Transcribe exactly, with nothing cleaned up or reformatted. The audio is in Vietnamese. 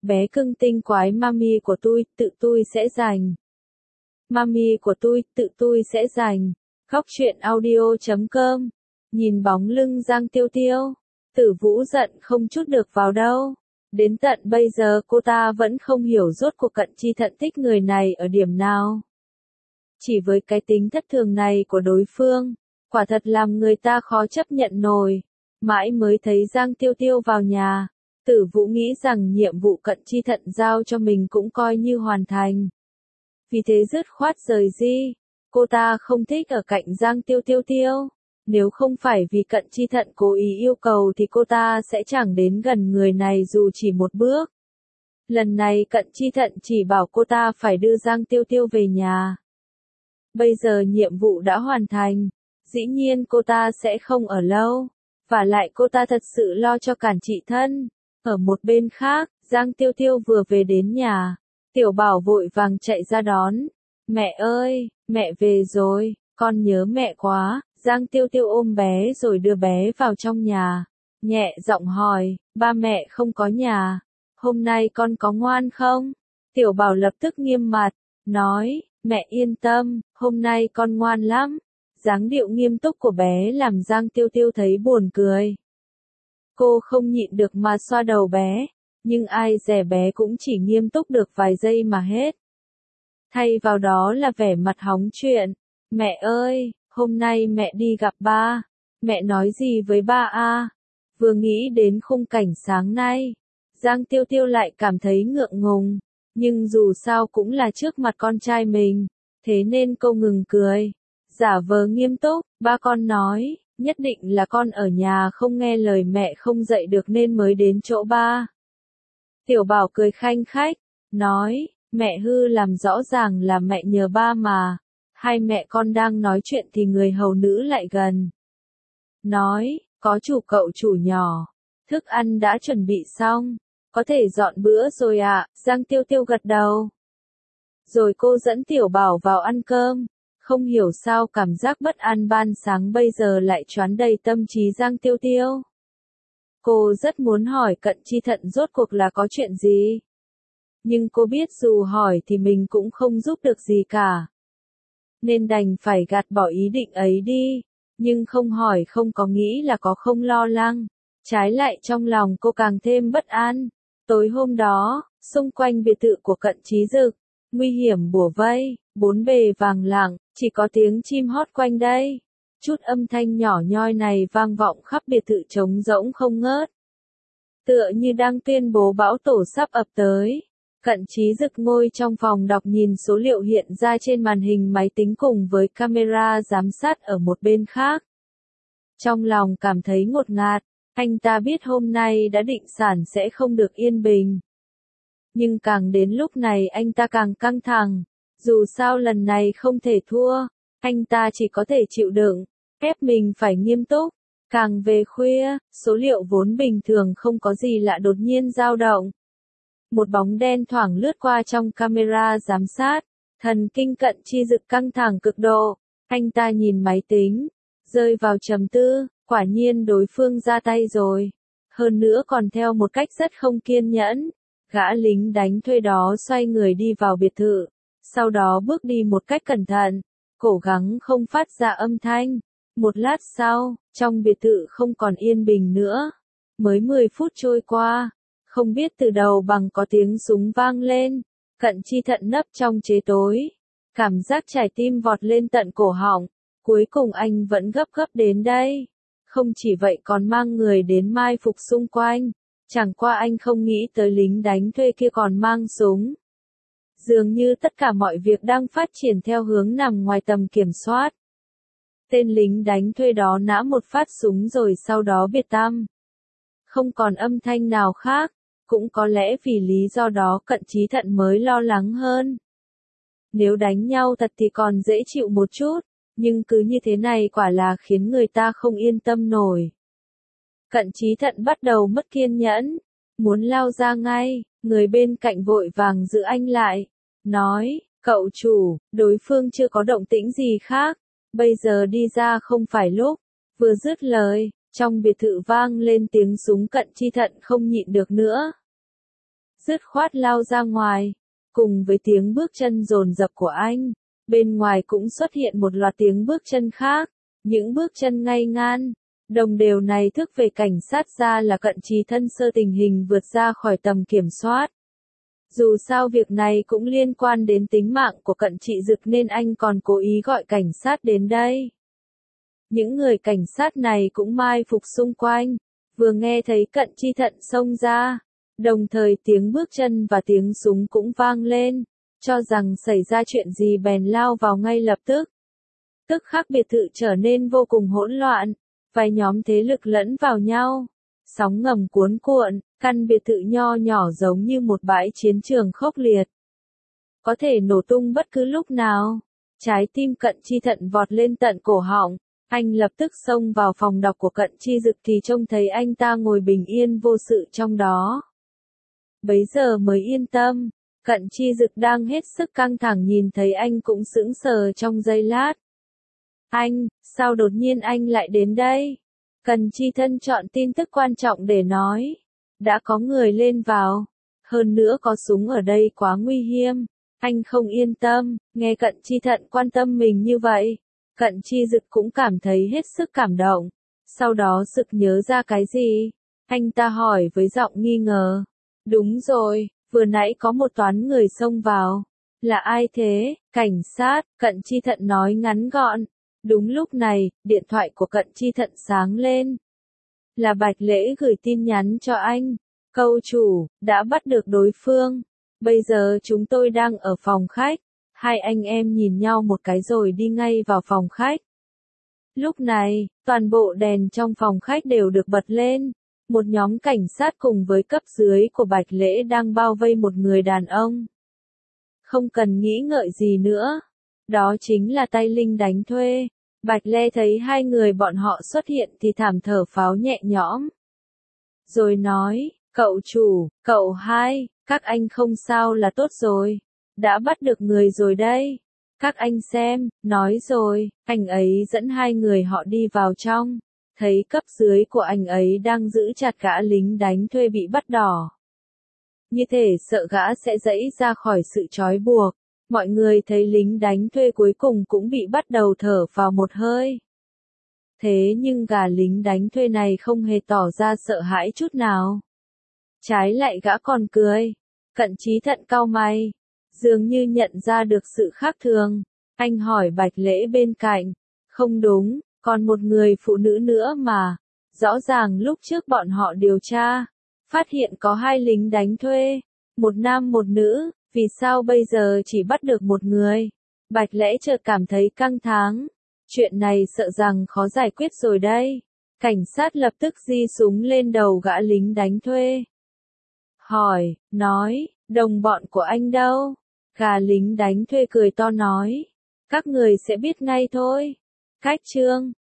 bé cưng tinh quái mami của tôi, tự tôi sẽ giành. Mami của tôi, tự tôi sẽ giành. Góc truyện audio chấm com. Nhìn bóng lưng Giang Tiêu Tiêu, Tử Vũ giận không chút được vào đâu. Đến tận bây giờ cô ta vẫn không hiểu rốt cuộc Cận Chi Thận thích người này ở điểm nào. Chỉ với cái tính thất thường này của đối phương, quả thật làm người ta khó chấp nhận nổi. Mãi mới thấy Giang Tiêu Tiêu vào nhà, Tử Vũ nghĩ rằng nhiệm vụ Cận Chi Thận giao cho mình cũng coi như hoàn thành. Vì thế dứt khoát rời đi, cô ta không thích ở cạnh Giang Tiêu Tiêu Tiêu. Nếu không phải vì Cận Chi Thận cố ý yêu cầu thì cô ta sẽ chẳng đến gần người này dù chỉ một bước. Lần này Cận Chi Thận chỉ bảo cô ta phải đưa Giang Tiêu Tiêu về nhà. Bây giờ nhiệm vụ đã hoàn thành, dĩ nhiên cô ta sẽ không ở lâu. Và lại cô ta thật sự lo cho cản chị thân. Ở một bên khác, Giang Tiêu Tiêu vừa về đến nhà. Tiểu Bảo vội vàng chạy ra đón. Mẹ ơi, mẹ về rồi, con nhớ mẹ quá. Giang Tiêu Tiêu ôm bé rồi đưa bé vào trong nhà. Nhẹ giọng hỏi, ba mẹ không có nhà. Hôm nay con có ngoan không? Tiểu Bảo lập tức nghiêm mặt, nói, mẹ yên tâm, hôm nay con ngoan lắm. Dáng điệu nghiêm túc của bé làm Giang Tiêu Tiêu thấy buồn cười. Cô không nhịn được mà xoa đầu bé, nhưng ai dè bé cũng chỉ nghiêm túc được vài giây mà hết. Thay vào đó là vẻ mặt hóng chuyện. Mẹ ơi, hôm nay mẹ đi gặp ba. Mẹ nói gì với ba a? Vừa nghĩ đến khung cảnh sáng nay, Giang Tiêu Tiêu lại cảm thấy ngượng ngùng. Nhưng dù sao cũng là trước mặt con trai mình, thế nên cô ngừng cười. Giả vờ nghiêm túc, ba con nói, nhất định là con ở nhà không nghe lời mẹ không dậy được nên mới đến chỗ ba. Tiểu Bảo cười khanh khách, nói, mẹ hư làm rõ ràng là mẹ nhờ ba mà. Hai mẹ con đang nói chuyện thì người hầu nữ lại gần. Nói, có chủ cậu chủ nhỏ, thức ăn đã chuẩn bị xong, có thể dọn bữa rồi ạ. À? Giang Tiêu Tiêu gật đầu. Rồi cô dẫn Tiểu Bảo vào ăn cơm. Không hiểu sao cảm giác bất an ban sáng bây giờ lại choán đầy tâm trí Giang Tiêu Tiêu. Cô rất muốn hỏi Cận Chi Thận rốt cuộc là có chuyện gì. Nhưng cô biết dù hỏi thì mình cũng không giúp được gì cả. Nên đành phải gạt bỏ ý định ấy đi. Nhưng không hỏi không có nghĩ là có không lo lắng. Trái lại trong lòng cô càng thêm bất an. Tối hôm đó, xung quanh biệt thự của Cận Chí Dực, nguy hiểm bủa vây, bốn bề vàng lặng, chỉ có tiếng chim hót quanh đây. Chút âm thanh nhỏ nhoi này vang vọng khắp biệt thự trống rỗng không ngớt. Tựa như đang tuyên bố bão tổ sắp ập tới. Cận Chí Dực ngồi trong phòng đọc nhìn số liệu hiện ra trên màn hình máy tính cùng với camera giám sát ở một bên khác. Trong lòng cảm thấy ngột ngạt, anh ta biết hôm nay đã định sản sẽ không được yên bình. Nhưng càng đến lúc này anh ta càng căng thẳng. Dù sao lần này không thể thua, anh ta chỉ có thể chịu đựng, ép mình phải nghiêm túc. Càng về khuya, số liệu vốn bình thường không có gì lạ đột nhiên dao động. Một bóng đen thoảng lướt qua trong camera giám sát, thần kinh Cận Chi Dực căng thẳng cực độ. Anh ta nhìn máy tính, rơi vào trầm tư, quả nhiên đối phương ra tay rồi. Hơn nữa còn theo một cách rất không kiên nhẫn. Gã lính đánh thuê đó xoay người đi vào biệt thự. Sau đó bước đi một cách cẩn thận, cố gắng không phát ra âm thanh. Một lát sau, trong biệt thự không còn yên bình nữa. Mới mười phút trôi qua, không biết từ đầu bằng có tiếng súng vang lên. Cận Chi Thận nấp trong chế tối. Cảm giác trái tim vọt lên tận cổ họng. Cuối cùng anh vẫn gấp gấp đến đây. Không chỉ vậy còn mang người đến mai phục xung quanh. Chẳng qua anh không nghĩ tới lính đánh thuê kia còn mang súng. Dường như tất cả mọi việc đang phát triển theo hướng nằm ngoài tầm kiểm soát. Tên lính đánh thuê đó nã một phát súng rồi sau đó biệt tăm. Không còn âm thanh nào khác, cũng có lẽ vì lý do đó Cận Chí Thận mới lo lắng hơn. Nếu đánh nhau thật thì còn dễ chịu một chút, nhưng cứ như thế này quả là khiến người ta không yên tâm nổi. Cận Chí Thận bắt đầu mất kiên nhẫn, muốn lao ra ngay, người bên cạnh vội vàng giữ anh lại, nói, cậu chủ, đối phương chưa có động tĩnh gì khác, bây giờ đi ra không phải lúc. Vừa dứt lời, trong biệt thự vang lên tiếng súng. Cận Chi Thận không nhịn được nữa. dứt khoát lao ra ngoài. Cùng với tiếng bước chân dồn dập của anh, bên ngoài cũng xuất hiện một loạt tiếng bước chân khác. Những bước chân ngay ngan, đồng đều này thức về cảnh sát ra là Cận Chí thân sơ tình hình vượt ra khỏi tầm kiểm soát. Dù sao việc này cũng liên quan đến tính mạng của Cận Trị Dực nên anh còn cố ý gọi cảnh sát đến đây. Những người cảnh sát này cũng mai phục xung quanh, vừa nghe thấy Cận Chi Thận xông ra, đồng thời tiếng bước chân và tiếng súng cũng vang lên, cho rằng xảy ra chuyện gì bèn lao vào ngay lập tức. Tức khắc biệt thự trở nên vô cùng hỗn loạn, vài nhóm thế lực lẫn vào nhau, sóng ngầm cuốn cuộn, căn biệt thự nho nhỏ giống như một bãi chiến trường khốc liệt. Có thể nổ tung bất cứ lúc nào. Trái tim Cận Chi Thận vọt lên tận cổ họng, anh lập tức xông vào phòng đọc của Cận Chi Dực thì trông thấy anh ta ngồi bình yên vô sự trong đó. Bấy giờ mới yên tâm, Cận Chi Dực đang hết sức căng thẳng nhìn thấy anh cũng sững sờ trong giây lát. Anh, sao đột nhiên anh lại đến đây? Cận Chi Thân chọn tin tức quan trọng để nói. Đã có người lên vào. Hơn nữa có súng ở đây quá nguy hiểm. Anh không yên tâm, nghe Cận Chi Thận quan tâm mình như vậy. Cận Chi Dực cũng cảm thấy hết sức cảm động. Sau đó sực nhớ ra cái gì? Anh ta hỏi với giọng nghi ngờ. Đúng rồi, vừa nãy có một toán người xông vào. Là ai thế? Cảnh sát, Cận Chi Thận nói ngắn gọn. Đúng lúc này, điện thoại của Cận Chi Thận sáng lên. Là Bạch Lễ gửi tin nhắn cho anh. Câu chủ, đã bắt được đối phương. Bây giờ chúng tôi đang ở phòng khách. Hai anh em nhìn nhau một cái rồi đi ngay vào phòng khách. Lúc này, toàn bộ đèn trong phòng khách đều được bật lên. Một nhóm cảnh sát cùng với cấp dưới của Bạch Lễ đang bao vây một người đàn ông. Không cần nghĩ ngợi gì nữa. Đó chính là tay Linh đánh thuê. Bạch Lễ thấy hai người bọn họ xuất hiện thì thảm thở phào nhẹ nhõm. Rồi nói, cậu chủ, cậu hai, các anh không sao là tốt rồi. Đã bắt được người rồi đây. Các anh xem, nói rồi, anh ấy dẫn hai người họ đi vào trong. Thấy cấp dưới của anh ấy đang giữ chặt gã lính đánh thuê bị bắt đỏ. Như thể sợ gã sẽ giãy ra khỏi sự trói buộc. Mọi người thấy lính đánh thuê cuối cùng cũng bị bắt đầu thở vào một hơi. Thế nhưng gã lính đánh thuê này không hề tỏ ra sợ hãi chút nào. Trái lại gã còn cười. Cận Chí Thận cau mày. Dường như nhận ra được sự khác thường. Anh hỏi Bạch Lễ bên cạnh. Không đúng, còn một người phụ nữ nữa mà. Rõ ràng lúc trước bọn họ điều tra. Phát hiện có hai lính đánh thuê. Một nam một nữ. Vì sao bây giờ chỉ bắt được một người? Bạch Lễ chợt cảm thấy căng thẳng. Chuyện này sợ rằng khó giải quyết rồi đây. Cảnh sát lập tức di súng lên đầu gã lính đánh thuê. Hỏi, nói, đồng bọn của anh đâu? Gã lính đánh thuê cười to nói. Các người sẽ biết ngay thôi. Cách chương.